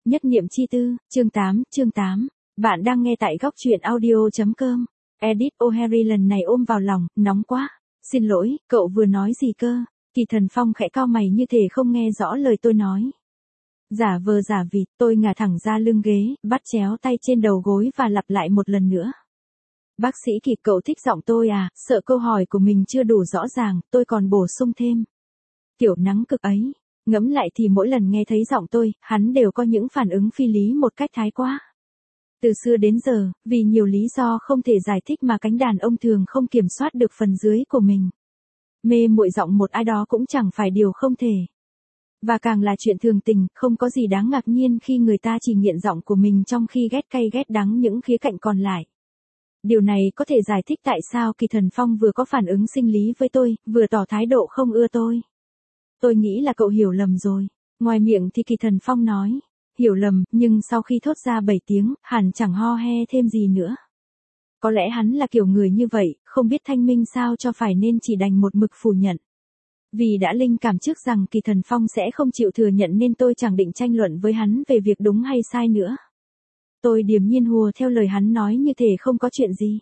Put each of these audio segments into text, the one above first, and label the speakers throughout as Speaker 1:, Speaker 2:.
Speaker 1: Nhất niệm chi tư, chương 8. Bạn đang nghe tại góc truyện audio.com. Edith O'Harry lần này ôm vào lòng, nóng quá. Xin lỗi, cậu vừa nói gì cơ? Kỳ Thần Phong khẽ cau mày như thể không nghe rõ lời tôi nói. Giả vờ giả vịt, tôi ngả thẳng ra lưng ghế, bắt chéo tay trên đầu gối và lặp lại một lần nữa. Bác sĩ Kỳ, cậu thích giọng tôi à? Sợ câu hỏi của mình chưa đủ rõ ràng, tôi còn bổ sung thêm. Kiểu nắng cực ấy. Ngẫm lại thì mỗi lần nghe thấy giọng tôi, hắn đều có những phản ứng phi lý một cách thái quá. Từ xưa đến giờ, vì nhiều lý do không thể giải thích mà cánh đàn ông thường không kiểm soát được phần dưới của mình. Mê muội giọng một ai đó cũng chẳng phải điều không thể. Và càng là chuyện thường tình, không có gì đáng ngạc nhiên khi người ta chỉ nghiện giọng của mình trong khi ghét cay ghét đắng những khía cạnh còn lại. Điều này có thể giải thích tại sao Kỳ Thần Phong vừa có phản ứng sinh lý với tôi, vừa tỏ thái độ không ưa tôi. Tôi nghĩ là cậu hiểu lầm rồi. Ngoài miệng thì Kỳ Thần Phong nói. Hiểu lầm, nhưng sau khi thốt ra 7 tiếng, hẳn chẳng ho he thêm gì nữa. Có lẽ hắn là kiểu người như vậy, không biết thanh minh sao cho phải nên chỉ đành một mực phủ nhận. Vì đã linh cảm trước rằng Kỳ Thần Phong sẽ không chịu thừa nhận nên tôi chẳng định tranh luận với hắn về việc đúng hay sai nữa. Tôi điềm nhiên hùa theo lời hắn nói như thể không có chuyện gì.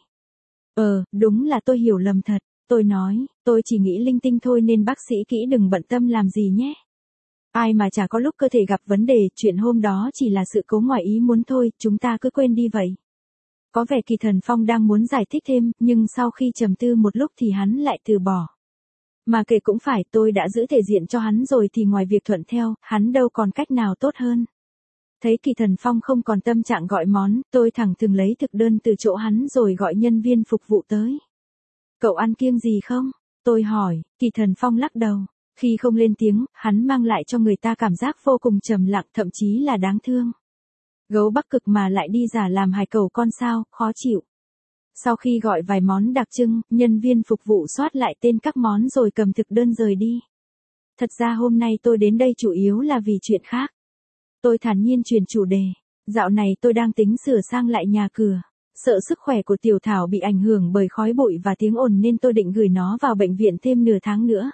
Speaker 1: Đúng là tôi hiểu lầm thật. Tôi nói, tôi chỉ nghĩ linh tinh thôi nên bác sĩ Kỹ đừng bận tâm làm gì nhé. Ai mà chả có lúc cơ thể gặp vấn đề, chuyện hôm đó chỉ là sự cố ngoài ý muốn thôi, chúng ta cứ quên đi vậy. Có vẻ Kỳ Thần Phong đang muốn giải thích thêm, nhưng sau khi trầm tư một lúc thì hắn lại từ bỏ. Mà kể cũng phải, tôi đã giữ thể diện cho hắn rồi thì ngoài việc thuận theo, hắn đâu còn cách nào tốt hơn. Thấy Kỳ Thần Phong không còn tâm trạng gọi món, tôi thẳng thừng lấy thực đơn từ chỗ hắn rồi gọi nhân viên phục vụ tới. Cậu ăn kiêng gì không? Tôi hỏi. Kỳ Thần Phong lắc đầu. Khi không lên tiếng, hắn mang lại cho người ta cảm giác vô cùng trầm lặng, thậm chí là đáng thương. Gấu Bắc Cực mà lại đi giả làm hài cẩu con sao, khó chịu. Sau khi gọi vài món đặc trưng, nhân viên phục vụ soát lại tên các món rồi cầm thực đơn rời đi. Thật ra hôm nay tôi đến đây chủ yếu là vì chuyện khác. Tôi thản nhiên chuyển chủ đề. Dạo này tôi đang tính sửa sang lại nhà cửa. Sợ sức khỏe của Tiểu Thảo bị ảnh hưởng bởi khói bụi và tiếng ồn nên tôi định gửi nó vào bệnh viện thêm nửa tháng nữa.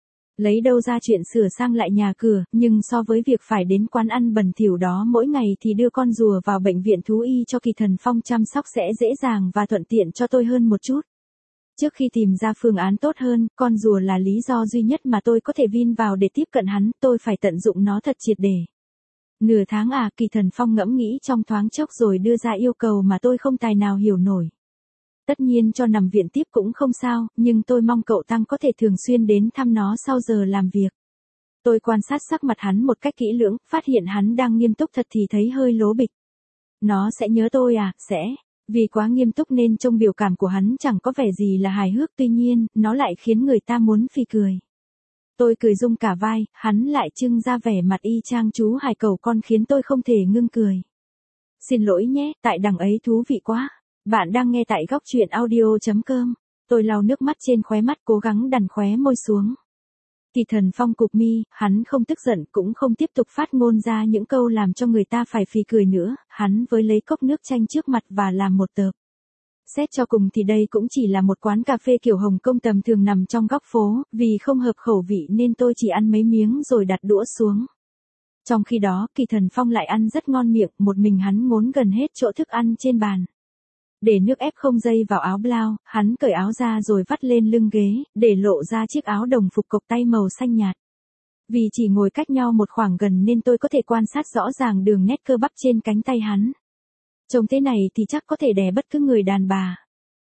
Speaker 1: Lấy đâu ra chuyện sửa sang lại nhà cửa, nhưng so với việc phải đến quán ăn bẩn thỉu đó mỗi ngày thì đưa con rùa vào bệnh viện thú y cho Kỳ Thần Phong chăm sóc sẽ dễ dàng và thuận tiện cho tôi hơn một chút. Trước khi tìm ra phương án tốt hơn, con rùa là lý do duy nhất mà tôi có thể vin vào để tiếp cận hắn, tôi phải tận dụng nó thật triệt để. Nửa tháng à? Kỳ Thần Phong ngẫm nghĩ trong thoáng chốc rồi đưa ra yêu cầu mà tôi không tài nào hiểu nổi. Tất nhiên cho nằm viện tiếp cũng không sao, nhưng tôi mong cậu Tăng có thể thường xuyên đến thăm nó sau giờ làm việc. Tôi quan sát sắc mặt hắn một cách kỹ lưỡng, phát hiện hắn đang nghiêm túc thật thì thấy hơi lố bịch. Nó sẽ nhớ tôi à? Sẽ. Vì quá nghiêm túc nên trong biểu cảm của hắn chẳng có vẻ gì là hài hước, tuy nhiên, nó lại khiến người ta muốn phì cười. Tôi cười rung cả vai, hắn lại trưng ra vẻ mặt y chang chú hài cẩu con khiến tôi không thể ngưng cười. Xin lỗi nhé, tại đằng ấy thú vị quá. Bạn đang nghe tại góc truyện audio.com. Tôi lau nước mắt trên khóe mắt cố gắng đằn khóe môi xuống. Kỳ Thần Phong cụp mi, hắn không tức giận cũng không tiếp tục phát ngôn ra những câu làm cho người ta phải phì cười nữa, hắn với lấy cốc nước chanh trước mặt và làm một tợp. Xét cho cùng thì đây cũng chỉ là một quán cà phê kiểu Hồng Kông tầm thường nằm trong góc phố, vì không hợp khẩu vị nên tôi chỉ ăn mấy miếng rồi đặt đũa xuống. Trong khi đó, Kỳ Thần Phong lại ăn rất ngon miệng, một mình hắn ngốn gần hết chỗ thức ăn trên bàn. Để nước ép không dây vào áo blau, hắn cởi áo ra rồi vắt lên lưng ghế, để lộ ra chiếc áo đồng phục cộc tay màu xanh nhạt. Vì chỉ ngồi cách nhau một khoảng gần nên tôi có thể quan sát rõ ràng đường nét cơ bắp trên cánh tay hắn. Trông thế này thì chắc có thể đè bất cứ người đàn bà.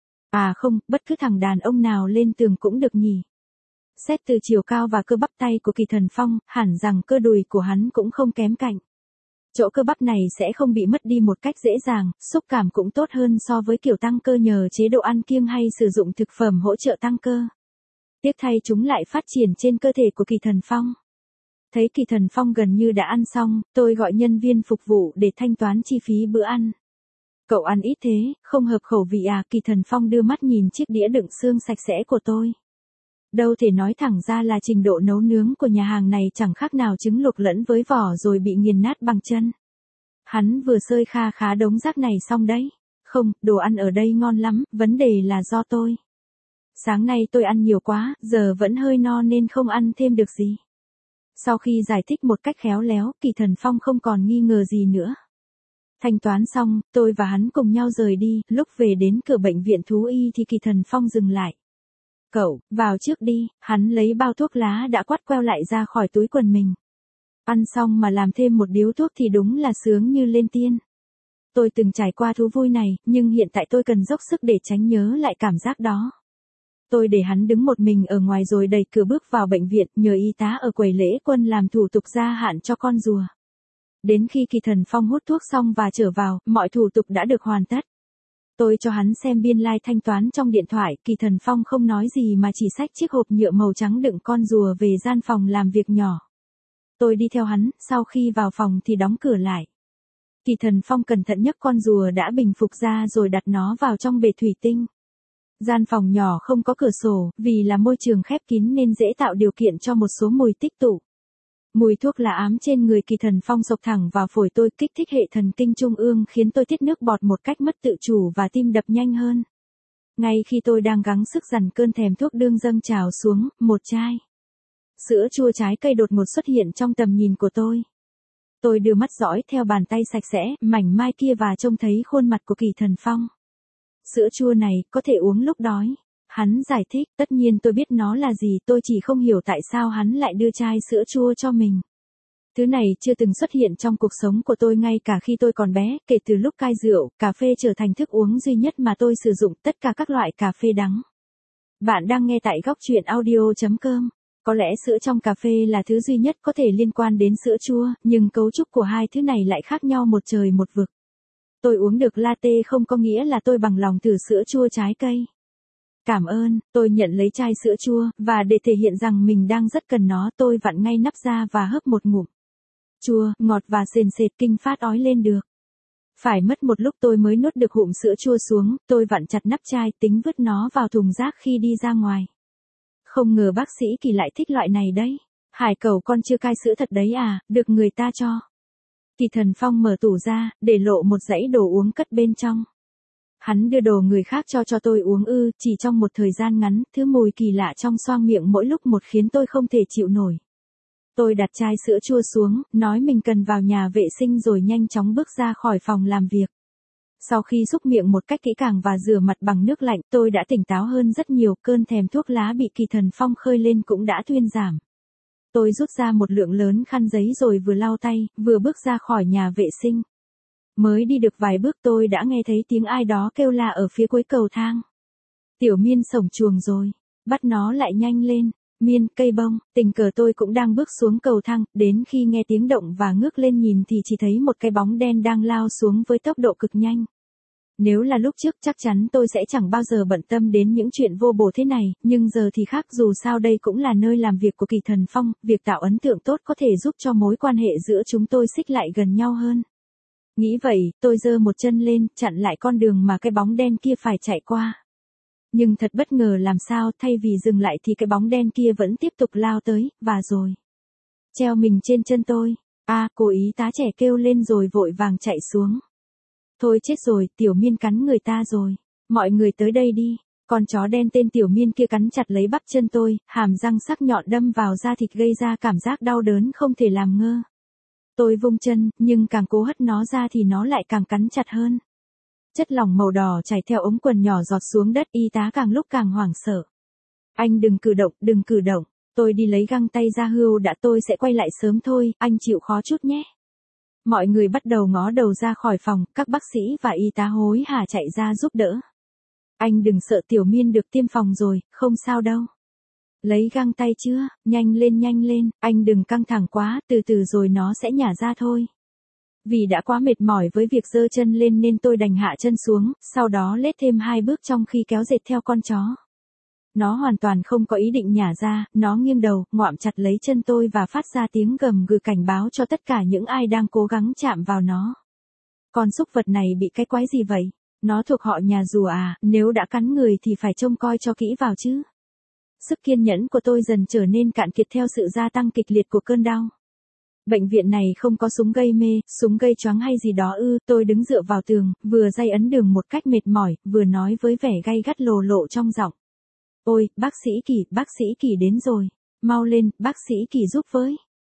Speaker 1: À không, bất cứ thằng đàn ông nào lên tường cũng được nhỉ. Xét từ chiều cao và cơ bắp tay của Kỳ Thần Phong, hẳn rằng cơ đùi của hắn cũng không kém cạnh. Chỗ cơ bắp này sẽ không bị mất đi một cách dễ dàng, xúc cảm cũng tốt hơn so với kiểu tăng cơ nhờ chế độ ăn kiêng hay sử dụng thực phẩm hỗ trợ tăng cơ. Tiếc thay chúng lại phát triển trên cơ thể của Kỳ Thần Phong. Thấy Kỳ Thần Phong gần như đã ăn xong, tôi gọi nhân viên phục vụ để thanh toán chi phí bữa ăn. Cậu ăn ít thế, không hợp khẩu vị à? Kỳ Thần Phong đưa mắt nhìn chiếc đĩa đựng xương sạch sẽ của tôi. Đâu thể nói thẳng ra là trình độ nấu nướng của nhà hàng này chẳng khác nào trứng luộc lẫn với vỏ rồi bị nghiền nát bằng chân. Hắn vừa xơi kha khá đống rác này xong đấy. Không, đồ ăn ở đây ngon lắm, vấn đề là do tôi. Sáng nay tôi ăn nhiều quá, giờ vẫn hơi no nên không ăn thêm được gì. Sau khi giải thích một cách khéo léo, Kỳ Thần Phong không còn nghi ngờ gì nữa. Thanh toán xong, tôi và hắn cùng nhau rời đi, lúc về đến cửa bệnh viện thú y thì Kỳ Thần Phong dừng lại. Cậu, vào trước đi, hắn lấy bao thuốc lá đã quắt queo lại ra khỏi túi quần mình. Ăn xong mà làm thêm một điếu thuốc thì đúng là sướng như lên tiên. Tôi từng trải qua thú vui này, nhưng hiện tại tôi cần dốc sức để tránh nhớ lại cảm giác đó. Tôi để hắn đứng một mình ở ngoài rồi đẩy cửa bước vào bệnh viện, nhờ y tá ở quầy lễ quân làm thủ tục gia hạn cho con rùa. Đến khi Kỳ Thần Phong hút thuốc xong và trở vào, mọi thủ tục đã được hoàn tất. Tôi cho hắn xem biên lai thanh toán trong điện thoại, Kỳ Thần Phong không nói gì mà chỉ xách chiếc hộp nhựa màu trắng đựng con rùa về gian phòng làm việc nhỏ. Tôi đi theo hắn, sau khi vào phòng thì đóng cửa lại. Kỳ Thần Phong cẩn thận nhấc con rùa đã bình phục ra rồi đặt nó vào trong bể thủy tinh. Gian phòng nhỏ không có cửa sổ, vì là môi trường khép kín nên dễ tạo điều kiện cho một số mùi tích tụ. Mùi thuốc lá ám trên người Kỳ Thần Phong xộc thẳng vào phổi tôi, kích thích hệ thần kinh trung ương khiến tôi tiết nước bọt một cách mất tự chủ và tim đập nhanh hơn. Ngay khi tôi đang gắng sức dằn cơn thèm thuốc đương dâng trào xuống, một chai sữa chua trái cây đột ngột xuất hiện trong tầm nhìn của tôi. Tôi đưa mắt dõi theo bàn tay sạch sẽ, mảnh mai kia và trông thấy khuôn mặt của Kỳ Thần Phong. Sữa chua này, có thể uống lúc đói. Hắn giải thích, tất nhiên tôi biết nó là gì, tôi chỉ không hiểu tại sao hắn lại đưa chai sữa chua cho mình. Thứ này chưa từng xuất hiện trong cuộc sống của tôi ngay cả khi tôi còn bé, kể từ lúc cai rượu, cà phê trở thành thức uống duy nhất mà tôi sử dụng, tất cả các loại cà phê đắng. Bạn đang nghe tại góc truyện audio.com. Có lẽ sữa trong cà phê là thứ duy nhất có thể liên quan đến sữa chua, nhưng cấu trúc của hai thứ này lại khác nhau một trời một vực. Tôi uống được latte không có nghĩa là tôi bằng lòng thử sữa chua trái cây. Cảm ơn, tôi nhận lấy chai sữa chua, và để thể hiện rằng mình đang rất cần nó, tôi vặn ngay nắp ra và hớp một ngụm. Chua, ngọt và sền sệt, kinh phát ói lên được. Phải mất một lúc tôi mới nuốt được hụm sữa chua xuống, tôi vặn chặt nắp chai tính vứt nó vào thùng rác khi đi ra ngoài. Không ngờ bác sĩ Kỳ lại thích loại này đấy. Hải cẩu con chưa cai sữa thật đấy à, được người ta cho. Kỳ Thần Phong mở tủ ra, để lộ một dãy đồ uống cất bên trong. Hắn đưa đồ người khác cho tôi uống chỉ trong một thời gian ngắn, thứ mùi kỳ lạ trong xoang miệng mỗi lúc một khiến tôi không thể chịu nổi. Tôi đặt chai sữa chua xuống, nói mình cần vào nhà vệ sinh rồi nhanh chóng bước ra khỏi phòng làm việc. Sau khi xúc miệng một cách kỹ càng và rửa mặt bằng nước lạnh, tôi đã tỉnh táo hơn rất nhiều, cơn thèm thuốc lá bị Kỳ Thần Phong khơi lên cũng đã thuyên giảm. Tôi rút ra một lượng lớn khăn giấy rồi vừa lau tay, vừa bước ra khỏi nhà vệ sinh. Mới đi được vài bước tôi đã nghe thấy tiếng ai đó kêu la ở phía cuối cầu thang. Tiểu Miên sổng chuồng rồi, bắt nó lại nhanh lên. Miên, cây bông, tình cờ tôi cũng đang bước xuống cầu thang, đến khi nghe tiếng động và ngước lên nhìn thì chỉ thấy một cái bóng đen đang lao xuống với tốc độ cực nhanh. Nếu là lúc trước chắc chắn tôi sẽ chẳng bao giờ bận tâm đến những chuyện vô bổ thế này, nhưng giờ thì khác, dù sao đây cũng là nơi làm việc của Kỳ Thần Phong, việc tạo ấn tượng tốt có thể giúp cho mối quan hệ giữa chúng tôi xích lại gần nhau hơn. Nghĩ vậy, tôi giơ một chân lên, chặn lại con đường mà cái bóng đen kia phải chạy qua. Nhưng thật bất ngờ làm sao, thay vì dừng lại thì cái bóng đen kia vẫn tiếp tục lao tới, và rồi treo mình trên chân tôi. Cô y tá trẻ kêu lên rồi vội vàng chạy xuống. Thôi chết rồi, Tiểu Miên cắn người ta rồi. Mọi người tới đây đi. Con chó đen tên Tiểu Miên kia cắn chặt lấy bắp chân tôi, hàm răng sắc nhọn đâm vào da thịt gây ra cảm giác đau đớn không thể làm ngơ. Tôi vung chân, nhưng càng cố hất nó ra thì nó lại càng cắn chặt hơn. Chất lỏng màu đỏ chảy theo ống quần nhỏ giọt xuống đất, y tá càng lúc càng hoảng sợ. Anh đừng cử động, đừng cử động. Tôi đi lấy găng tay ra hưu đã, tôi sẽ quay lại sớm thôi, anh chịu khó chút nhé. Mọi người bắt đầu ngó đầu ra khỏi phòng, các bác sĩ và y tá hối hả chạy ra giúp đỡ. Anh đừng sợ, Tiểu Miên được tiêm phòng rồi, không sao đâu. Lấy găng tay chưa, nhanh lên, anh đừng căng thẳng quá, từ từ rồi nó sẽ nhả ra thôi. Vì đã quá mệt mỏi với việc giơ chân lên nên tôi đành hạ chân xuống, sau đó lết thêm 2 bước trong khi kéo dệt theo con chó. Nó hoàn toàn không có ý định nhả ra, nó nghiêng đầu, ngoạm chặt lấy chân tôi và phát ra tiếng gầm gừ cảnh báo cho tất cả những ai đang cố gắng chạm vào nó. Con súc vật này bị cái quái gì vậy? Nó thuộc họ nhà rùa à, nếu đã cắn người thì phải trông coi cho kỹ vào chứ. Sức kiên nhẫn của tôi dần trở nên cạn kiệt theo sự gia tăng kịch liệt của cơn đau. Bệnh viện này không có súng gây mê, súng gây choáng hay gì đó tôi đứng dựa vào tường, vừa day ấn đường một cách mệt mỏi, vừa nói với vẻ gay gắt lồ lộ trong giọng. Ôi, bác sĩ Kỳ đến rồi. Mau lên, bác sĩ Kỳ giúp với.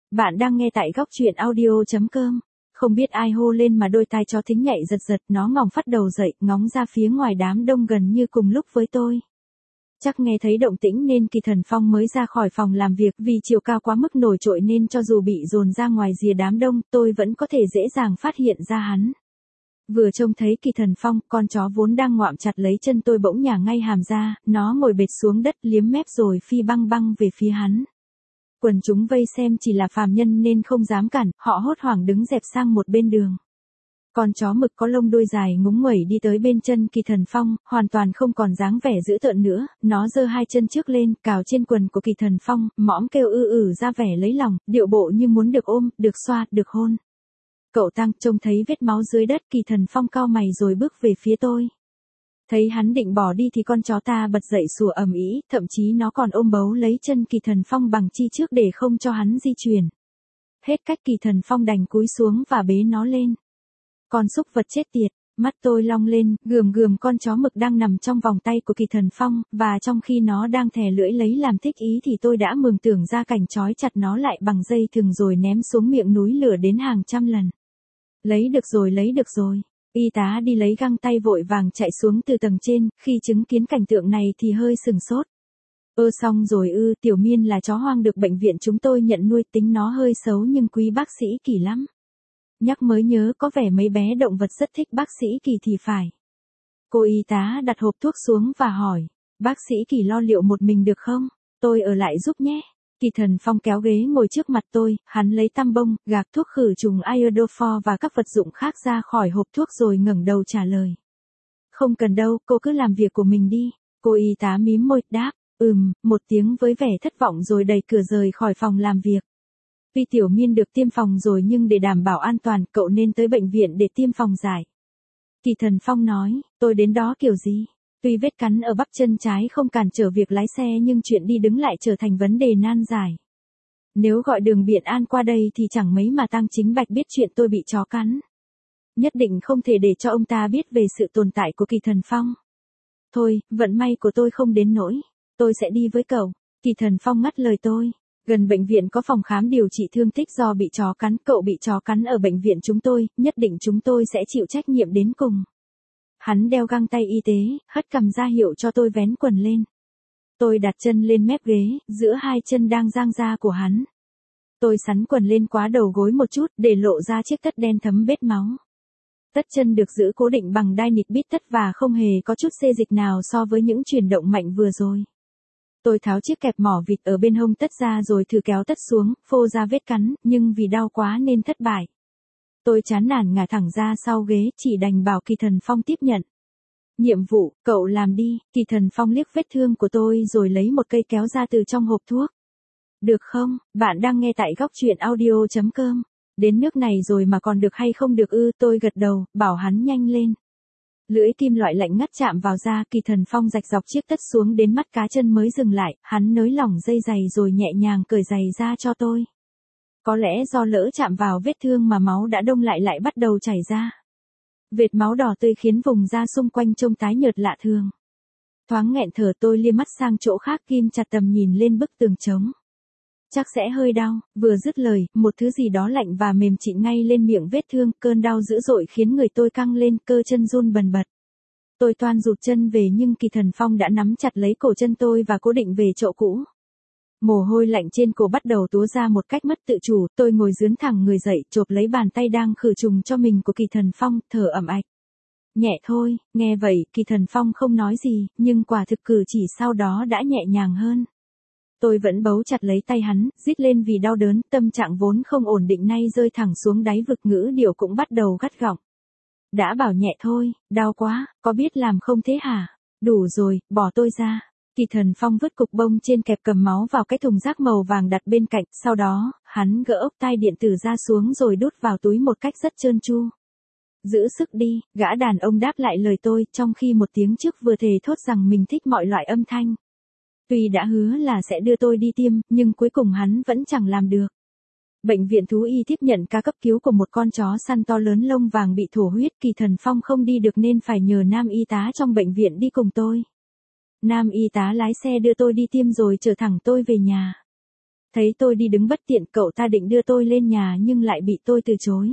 Speaker 1: Bạn đang nghe tại góc truyện audio.com. Không biết ai hô lên mà đôi tai chó thính nhạy giật giật, nó ngỏng phát đầu dậy, ngóng ra phía ngoài đám đông gần như cùng lúc với tôi. Chắc nghe thấy động tĩnh nên Kỳ Thần Phong mới ra khỏi phòng làm việc, vì chiều cao quá mức nổi trội nên cho dù bị dồn ra ngoài rìa đám đông, tôi vẫn có thể dễ dàng phát hiện ra hắn. Vừa trông thấy Kỳ Thần Phong, con chó vốn đang ngoạm chặt lấy chân tôi bỗng nhả ngay hàm ra, nó ngồi bệt xuống đất liếm mép rồi phi băng băng về phía hắn. Quần chúng vây xem chỉ là phàm nhân nên không dám cản, họ hốt hoảng đứng dẹp sang một bên đường. Con chó mực có lông đuôi dài ngúng nguẩy đi tới bên chân Kỳ Thần Phong, hoàn toàn không còn dáng vẻ dữ tợn nữa, nó giơ hai chân trước lên, cào trên quần của Kỳ Thần Phong, mõm kêu ra vẻ lấy lòng, điệu bộ như muốn được ôm, được xoa, được hôn. Cậu Tăng trông thấy vết máu dưới đất, Kỳ Thần Phong cau mày rồi bước về phía tôi. Thấy hắn định bỏ đi thì con chó ta bật dậy sủa ầm ĩ, thậm chí nó còn ôm bấu lấy chân Kỳ Thần Phong bằng chi trước để không cho hắn di chuyển. Hết cách Kỳ Thần Phong đành cúi xuống và bế nó lên. Con súc vật chết tiệt, mắt tôi long lên, gườm con chó mực đang nằm trong vòng tay của Kỳ Thần Phong, và trong khi nó đang thè lưỡi lấy làm thích ý thì tôi đã mường tượng ra cảnh trói chặt nó lại bằng dây thừng rồi ném xuống miệng núi lửa đến hàng trăm lần. Lấy được rồi. Y tá đi lấy găng tay vội vàng chạy xuống từ tầng trên, khi chứng kiến cảnh tượng này thì hơi sừng sốt. Xong rồi Tiểu Miên là chó hoang được bệnh viện chúng tôi nhận nuôi, tính nó hơi xấu nhưng quý bác sĩ Kỳ lắm. Nhắc mới nhớ có vẻ mấy bé động vật rất thích bác sĩ Kỳ thì phải. Cô y tá đặt hộp thuốc xuống và hỏi, bác sĩ Kỳ lo liệu một mình được không? Tôi ở lại giúp nhé. Kỳ Thần Phong kéo ghế ngồi trước mặt tôi, hắn lấy tăm bông, gạc thuốc khử trùng iodophor và các vật dụng khác ra khỏi hộp thuốc rồi ngẩng đầu trả lời. Không cần đâu, cô cứ làm việc của mình đi. Cô y tá mím môi, đáp, một tiếng với vẻ thất vọng rồi đẩy cửa rời khỏi phòng làm việc. Tuy Tiểu Miên được tiêm phòng rồi nhưng để đảm bảo an toàn, cậu nên tới bệnh viện để tiêm phòng dại. Kỳ Thần Phong nói, tôi đến đó kiểu gì? Tuy vết cắn ở bắp chân trái không cản trở việc lái xe nhưng chuyện đi đứng lại trở thành vấn đề nan giải. Nếu gọi đường Biện An qua đây thì chẳng mấy mà Tăng Chính Bạch biết chuyện tôi bị chó cắn. Nhất định không thể để cho ông ta biết về sự tồn tại của Kỳ Thần Phong. Thôi, vận may của tôi không đến nỗi. Tôi sẽ đi với cậu. Kỳ Thần Phong ngắt lời tôi. Gần bệnh viện có phòng khám điều trị thương tích do bị chó cắn, cậu bị chó cắn ở bệnh viện chúng tôi, nhất định chúng tôi sẽ chịu trách nhiệm đến cùng. Hắn đeo găng tay y tế, hất cằm ra hiệu cho tôi vén quần lên. Tôi đặt chân lên mép ghế, giữa hai chân đang dang ra của hắn. Tôi xắn quần lên quá đầu gối một chút để lộ ra chiếc tất đen thấm vết máu. Tất chân được giữ cố định bằng đai nịt bít tất và không hề có chút xê dịch nào so với những chuyển động mạnh vừa rồi. Tôi tháo chiếc kẹp mỏ vịt ở bên hông tất ra rồi thử kéo tất xuống, phô ra vết cắn, nhưng vì đau quá nên thất bại. Tôi chán nản ngả thẳng ra sau ghế, chỉ đành bảo Kỳ Thần Phong tiếp nhận. Nhiệm vụ, cậu làm đi. Kỳ Thần Phong liếc vết thương của tôi rồi lấy một cây kéo ra từ trong hộp thuốc. Được không? Bạn đang nghe tại góc truyện audio.com. Đến nước này rồi mà còn được hay không được tôi gật đầu, bảo hắn nhanh lên. Lưỡi kim loại lạnh ngắt chạm vào da, Kỳ Thần Phong rạch dọc chiếc tất xuống đến mắt cá chân mới dừng lại, hắn nới lỏng dây giày rồi nhẹ nhàng cởi giày ra cho tôi. Có lẽ do lỡ chạm vào vết thương mà máu đã đông lại bắt đầu chảy ra. Vệt máu đỏ tươi khiến vùng da xung quanh trông tái nhợt lạ thường. Thoáng nghẹn thở tôi liếc mắt sang chỗ khác, ghim chặt tầm nhìn lên bức tường trống. Chắc sẽ hơi đau, vừa dứt lời, một thứ gì đó lạnh và mềm chịn ngay lên miệng vết thương, cơn đau dữ dội khiến người tôi căng lên, cơ chân run bần bật. Tôi toan rụt chân về nhưng Kỳ Thần Phong đã nắm chặt lấy cổ chân tôi và cố định về chỗ cũ. Mồ hôi lạnh trên cổ bắt đầu túa ra một cách mất tự chủ, tôi ngồi dướn thẳng người dậy, chộp lấy bàn tay đang khử trùng cho mình của Kỳ Thần Phong, thở ẩm ạch. Nhẹ thôi, nghe vậy, Kỳ Thần Phong không nói gì, nhưng quả thực cử chỉ sau đó đã nhẹ nhàng hơn. Tôi vẫn bấu chặt lấy tay hắn, rít lên vì đau đớn, tâm trạng vốn không ổn định nay rơi thẳng xuống đáy vực, ngữ điệu cũng bắt đầu gắt gỏng. Đã bảo nhẹ thôi, đau quá, có biết làm không thế hả? Đủ rồi, bỏ tôi ra. Kỳ Thần Phong vứt cục bông trên kẹp cầm máu vào cái thùng rác màu vàng đặt bên cạnh, sau đó, hắn gỡ ốc tai điện tử ra xuống rồi đút vào túi một cách rất trơn tru. Giữ sức đi, gã đàn ông đáp lại lời tôi, trong khi một tiếng trước vừa thề thốt rằng mình thích mọi loại âm thanh. Tuy đã hứa là sẽ đưa tôi đi tiêm, nhưng cuối cùng hắn vẫn chẳng làm được. Bệnh viện thú y tiếp nhận ca cấp cứu của một con chó săn to lớn lông vàng bị thổ huyết, Kỳ Thần Phong không đi được nên phải nhờ nam y tá trong bệnh viện đi cùng tôi. Nam y tá lái xe đưa tôi đi tiêm rồi chở thẳng tôi về nhà. Thấy tôi đi đứng bất tiện, cậu ta định đưa tôi lên nhà nhưng lại bị tôi từ chối.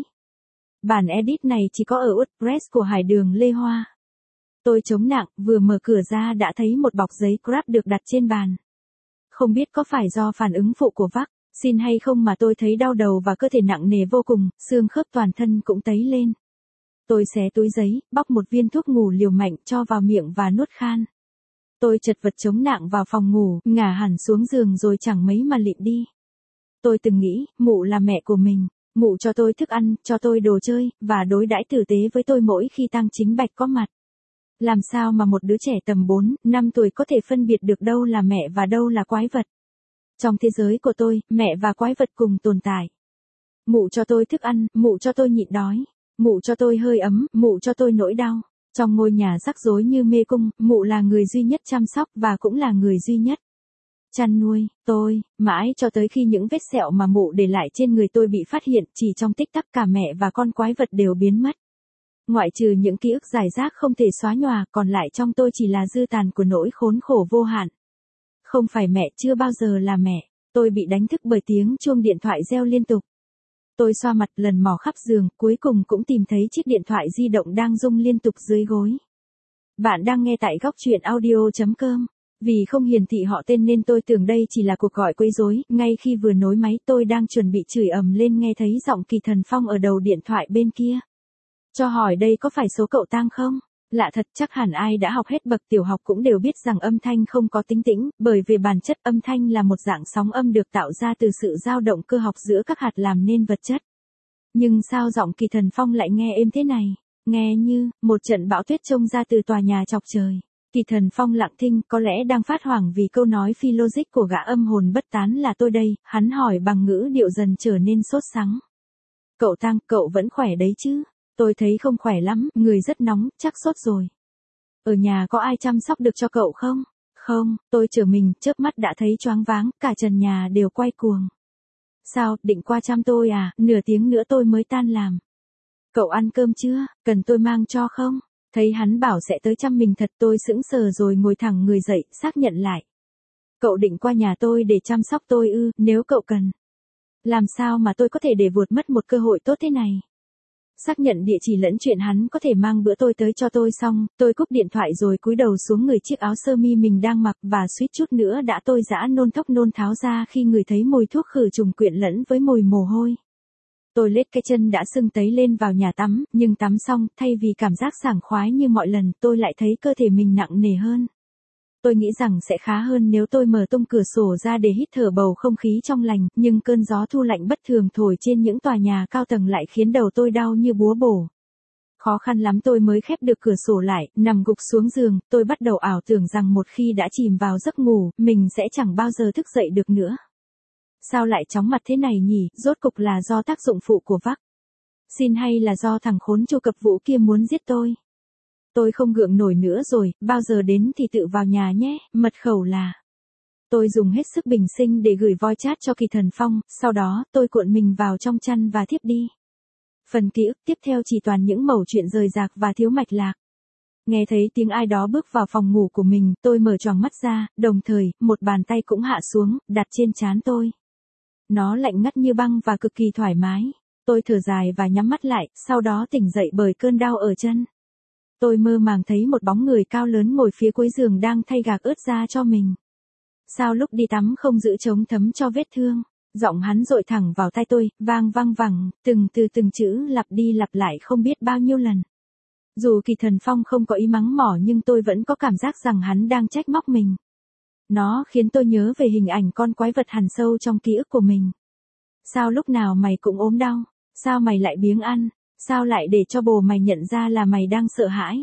Speaker 1: Bản edit này chỉ có ở WordPress của Hải Đường Lê Hoa. Tôi chống nặng, vừa mở cửa ra đã thấy một bọc giấy Grab được đặt trên bàn. Không biết có phải do phản ứng phụ của vaccine hay không mà tôi thấy đau đầu và cơ thể nặng nề vô cùng, xương khớp toàn thân cũng tấy lên. Tôi xé túi giấy, bóc một viên thuốc ngủ liều mạnh cho vào miệng và nuốt khan. Tôi chật vật chống nặng vào phòng ngủ, ngả hẳn xuống giường rồi chẳng mấy mà lịm đi. Tôi từng nghĩ, mụ là mẹ của mình, mụ cho tôi thức ăn, cho tôi đồ chơi, và đối đãi tử tế với tôi mỗi khi Tang Chính Bạch có mặt. Làm sao mà một đứa trẻ tầm 4, 5 tuổi có thể phân biệt được đâu là mẹ và đâu là quái vật? Trong thế giới của tôi, mẹ và quái vật cùng tồn tại. Mụ cho tôi thức ăn, mụ cho tôi nhịn đói, mụ cho tôi hơi ấm, mụ cho tôi nỗi đau. Trong ngôi nhà rắc rối như mê cung, mụ là người duy nhất chăm sóc và cũng là người duy nhất chăn nuôi tôi, mãi cho tới khi những vết sẹo mà mụ để lại trên người tôi bị phát hiện, chỉ trong tích tắc cả mẹ và con quái vật đều biến mất. Ngoại trừ những ký ức rải rác không thể xóa nhòa, còn lại trong tôi chỉ là dư tàn của nỗi khốn khổ vô hạn. Không phải mẹ, chưa bao giờ là mẹ. Tôi bị đánh thức bởi tiếng chuông điện thoại reo liên tục. Tôi xoa mặt lần mò khắp giường, cuối cùng cũng tìm thấy chiếc điện thoại di động đang rung liên tục dưới gối. Bạn đang nghe tại góc truyện audio.com. Vì không hiển thị họ tên nên tôi tưởng đây chỉ là cuộc gọi quấy rối, ngay khi vừa nối máy tôi đang chuẩn bị chửi ầm lên nghe thấy giọng Kỳ Thần Phong ở đầu điện thoại bên kia. Cho hỏi đây có phải số cậu Tang không? Lạ thật, chắc hẳn ai đã học hết bậc tiểu học cũng đều biết rằng âm thanh không có tính tĩnh, bởi về bản chất âm thanh là một dạng sóng âm được tạo ra từ sự dao động cơ học giữa các hạt làm nên vật chất. Nhưng sao giọng Kỳ Thần Phong lại nghe êm thế này? Nghe như một trận bão tuyết trông ra từ tòa nhà chọc trời. Kỳ Thần Phong lặng thinh, có lẽ đang phát hoảng vì câu nói phi logic của gã âm hồn bất tán là tôi đây, hắn hỏi bằng ngữ điệu dần trở nên sốt sắng. Cậu Tang, cậu vẫn khỏe đấy chứ? Tôi thấy không khỏe lắm, người rất nóng, chắc sốt rồi. Ở nhà có ai chăm sóc được cho cậu không? Không, tôi trở mình, chớp mắt đã thấy choáng váng, cả trần nhà đều quay cuồng. Sao, định qua chăm tôi à, nửa tiếng nữa tôi mới tan làm. Cậu ăn cơm chưa, cần tôi mang cho không? Thấy hắn bảo sẽ tới chăm mình thật, tôi sững sờ rồi ngồi thẳng người dậy, xác nhận lại. Cậu định qua nhà tôi để chăm sóc tôi ư, nếu cậu cần. Làm sao mà tôi có thể để vụt mất một cơ hội tốt thế này? Xác nhận địa chỉ lẫn chuyện hắn có thể mang bữa tôi tới cho tôi xong, tôi cúp điện thoại rồi cúi đầu xuống người chiếc áo sơ mi mình đang mặc và suýt chút nữa đã tôi dã nôn thốc nôn tháo ra khi ngửi thấy mùi thuốc khử trùng quyện lẫn với mùi mồ hôi. Tôi lết cái chân đã sưng tấy lên vào nhà tắm, nhưng tắm xong, thay vì cảm giác sảng khoái như mọi lần, tôi lại thấy cơ thể mình nặng nề hơn. Tôi nghĩ rằng sẽ khá hơn nếu tôi mở tung cửa sổ ra để hít thở bầu không khí trong lành, nhưng cơn gió thu lạnh bất thường thổi trên những tòa nhà cao tầng lại khiến đầu tôi đau như búa bổ. Khó khăn lắm tôi mới khép được cửa sổ lại, nằm gục xuống giường, tôi bắt đầu ảo tưởng rằng một khi đã chìm vào giấc ngủ, mình sẽ chẳng bao giờ thức dậy được nữa. Sao lại chóng mặt thế này nhỉ, rốt cục là do tác dụng phụ của vaccine hay là do thằng khốn Chu Cập Vũ kia muốn giết tôi? Tôi không gượng nổi nữa rồi, bao giờ đến thì tự vào nhà nhé, mật khẩu là. Tôi dùng hết sức bình sinh để gửi voice chat cho Kỳ Thần Phong, sau đó tôi cuộn mình vào trong chăn và thiếp đi. Phần ký ức tiếp theo chỉ toàn những mẩu chuyện rời rạc và thiếu mạch lạc. Nghe thấy tiếng ai đó bước vào phòng ngủ của mình, tôi mở choàng mắt ra, đồng thời, một bàn tay cũng hạ xuống, đặt trên trán tôi. Nó lạnh ngắt như băng và cực kỳ thoải mái. Tôi thở dài và nhắm mắt lại, sau đó tỉnh dậy bởi cơn đau ở chân. Tôi mơ màng thấy một bóng người cao lớn ngồi phía cuối giường đang thay gạc ướt ra cho mình. Sao lúc đi tắm không giữ chống thấm cho vết thương? Giọng hắn dội thẳng vào tai tôi, vang vang vẳng, từng từ từng chữ lặp đi lặp lại không biết bao nhiêu lần. Dù Kỳ Thần Phong không có ý mắng mỏ nhưng tôi vẫn có cảm giác rằng hắn đang trách móc mình. Nó khiến tôi nhớ về hình ảnh con quái vật hằn sâu trong ký ức của mình. Sao lúc nào mày cũng ốm đau? Sao mày lại biếng ăn? Sao lại để cho bồ mày nhận ra là mày đang sợ hãi?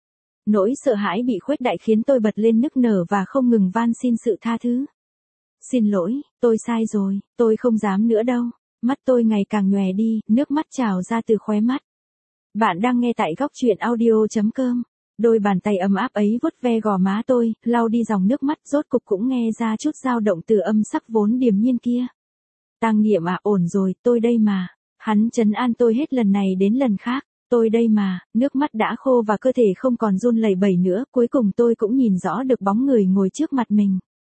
Speaker 1: Nỗi sợ hãi bị khuếch đại khiến tôi bật lên nức nở và không ngừng van xin sự tha thứ. Xin lỗi, tôi sai rồi, tôi không dám nữa đâu. Mắt tôi ngày càng nhòe đi, nước mắt trào ra từ khóe mắt. Bạn đang nghe tại góc truyện audio.com. Đôi bàn tay ấm áp ấy vuốt ve gò má tôi, lau đi dòng nước mắt, rốt cục cũng nghe ra chút dao động từ âm sắc vốn điềm nhiên kia. Tang Niệm à, ổn rồi, tôi đây mà. Hắn trấn an tôi hết lần này đến lần khác. Tôi đây mà, nước mắt đã khô và cơ thể không còn run lẩy bẩy nữa, cuối cùng tôi cũng nhìn rõ được bóng người ngồi trước mặt mình.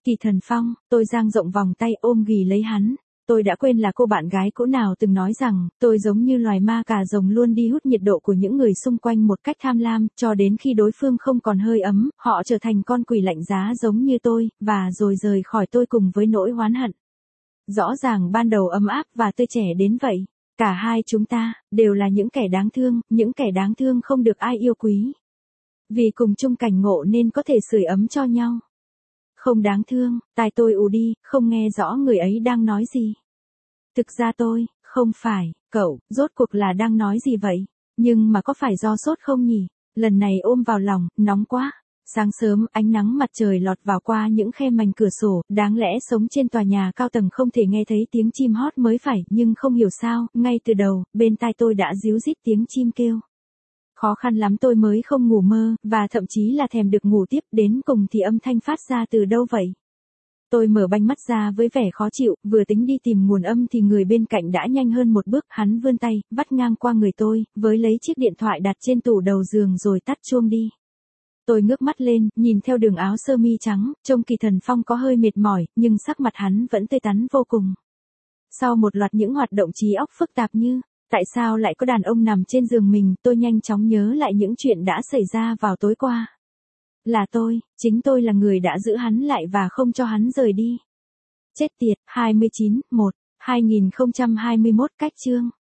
Speaker 1: Kỳ Thần Phong, tôi dang rộng vòng tay ôm ghì lấy hắn. Tôi đã quên là cô bạn gái cũ nào từng nói rằng, tôi giống như loài ma cà rồng luôn đi hút nhiệt độ của những người xung quanh một cách tham lam, cho đến khi đối phương không còn hơi ấm, họ trở thành con quỷ lạnh giá giống như tôi, và rồi rời khỏi tôi cùng với nỗi oán hận. Rõ ràng ban đầu ấm áp và tươi trẻ đến vậy. Cả hai chúng ta, đều là những kẻ đáng thương không được ai yêu quý. Vì cùng chung cảnh ngộ nên có thể sưởi ấm cho nhau. Không đáng thương, tai tôi ù đi, không nghe rõ người ấy đang nói gì. Thực ra tôi, không phải, cậu, rốt cuộc là đang nói gì vậy? Nhưng mà có phải do sốt không nhỉ? Lần này ôm vào lòng, nóng quá. Sáng sớm, ánh nắng mặt trời lọt vào qua những khe mảnh cửa sổ, đáng lẽ sống trên tòa nhà cao tầng không thể nghe thấy tiếng chim hót mới phải, nhưng không hiểu sao, ngay từ đầu, bên tai tôi đã ríu rít tiếng chim kêu. Khó khăn lắm tôi mới không ngủ mơ, và thậm chí là thèm được ngủ tiếp, đến cùng thì âm thanh phát ra từ đâu vậy? Tôi mở banh mắt ra với vẻ khó chịu, vừa tính đi tìm nguồn âm thì người bên cạnh đã nhanh hơn một bước, hắn vươn tay, vắt ngang qua người tôi, với lấy chiếc điện thoại đặt trên tủ đầu giường rồi tắt chuông đi. Tôi ngước mắt lên, nhìn theo đường áo sơ mi trắng, trông Kỳ Thần Phong có hơi mệt mỏi, nhưng sắc mặt hắn vẫn tươi tắn vô cùng. Sau một loạt những hoạt động trí óc phức tạp như, tại sao lại có đàn ông nằm trên giường mình, tôi nhanh chóng nhớ lại những chuyện đã xảy ra vào tối qua. Là tôi, chính tôi là người đã giữ hắn lại và không cho hắn rời đi. Chết tiệt, 29/1/2021 cách chương.